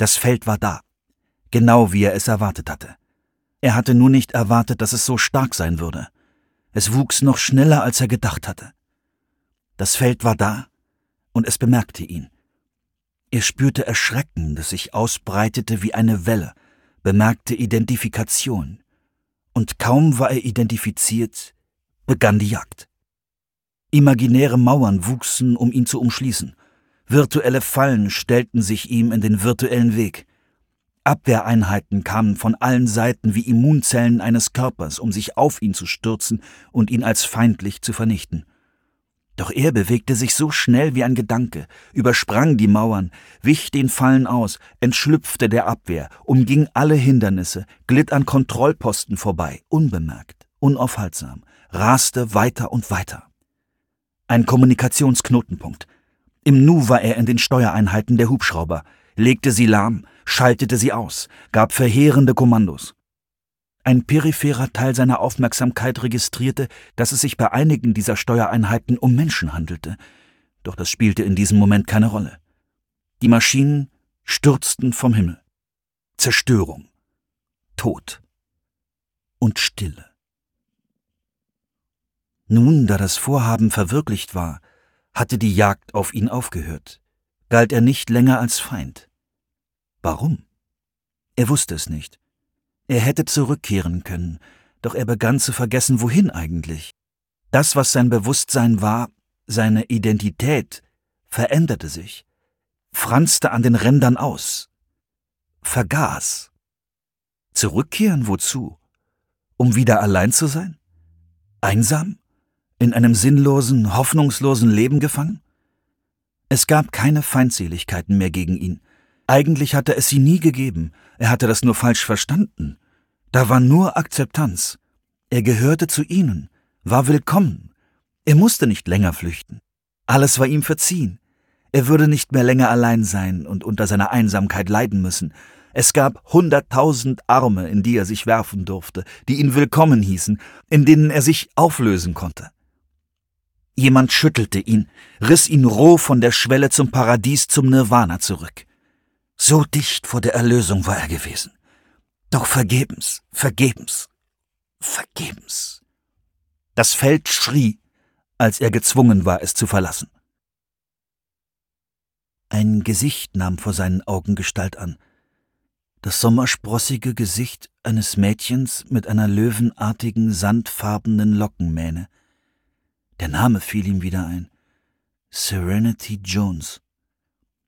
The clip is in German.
Das Feld war da, genau wie er es erwartet hatte. Er hatte nur nicht erwartet, dass es so stark sein würde. Es wuchs noch schneller, als er gedacht hatte. Das Feld war da, und es bemerkte ihn. Er spürte Erschrecken, das sich ausbreitete wie eine Welle, bemerkte Identifikation. Und kaum war er identifiziert, begann die Jagd. Imaginäre Mauern wuchsen, um ihn zu umschließen. Virtuelle Fallen stellten sich ihm in den virtuellen Weg. Abwehreinheiten kamen von allen Seiten wie Immunzellen eines Körpers, um sich auf ihn zu stürzen und ihn als feindlich zu vernichten. Doch er bewegte sich so schnell wie ein Gedanke, übersprang die Mauern, wich den Fallen aus, entschlüpfte der Abwehr, umging alle Hindernisse, glitt an Kontrollposten vorbei, unbemerkt, unaufhaltsam, raste weiter und weiter. Ein Kommunikationsknotenpunkt. Im Nu war er in den Steuereinheiten der Hubschrauber, legte sie lahm, schaltete sie aus, gab verheerende Kommandos. Ein peripherer Teil seiner Aufmerksamkeit registrierte, dass es sich bei einigen dieser Steuereinheiten um Menschen handelte, doch das spielte in diesem Moment keine Rolle. Die Maschinen stürzten vom Himmel. Zerstörung, Tod und Stille. Nun, da das Vorhaben verwirklicht war, hatte die Jagd auf ihn aufgehört, galt er nicht länger als Feind. Warum? Er wusste es nicht. Er hätte zurückkehren können, doch er begann zu vergessen, wohin eigentlich. Das, was sein Bewusstsein war, seine Identität, veränderte sich, franzte an den Rändern aus, vergaß. Zurückkehren wozu? Um wieder allein zu sein? Einsam? In einem sinnlosen, hoffnungslosen Leben gefangen? Es gab keine Feindseligkeiten mehr gegen ihn. Eigentlich hatte es sie nie gegeben, er hatte das nur falsch verstanden. Da war nur Akzeptanz. Er gehörte zu ihnen, war willkommen. Er musste nicht länger flüchten. Alles war ihm verziehen. Er würde nicht mehr länger allein sein und unter seiner Einsamkeit leiden müssen. Es gab 100.000 Arme, in die er sich werfen durfte, die ihn willkommen hießen, in denen er sich auflösen konnte. Jemand schüttelte ihn, riss ihn roh von der Schwelle zum Paradies, zum Nirvana zurück. So dicht vor der Erlösung war er gewesen. Doch vergebens, vergebens, vergebens. Das Feld schrie, als er gezwungen war, es zu verlassen. Ein Gesicht nahm vor seinen Augen Gestalt an. Das sommersprossige Gesicht eines Mädchens mit einer löwenartigen, sandfarbenen Lockenmähne. Der Name fiel ihm wieder ein. Serenity Jones.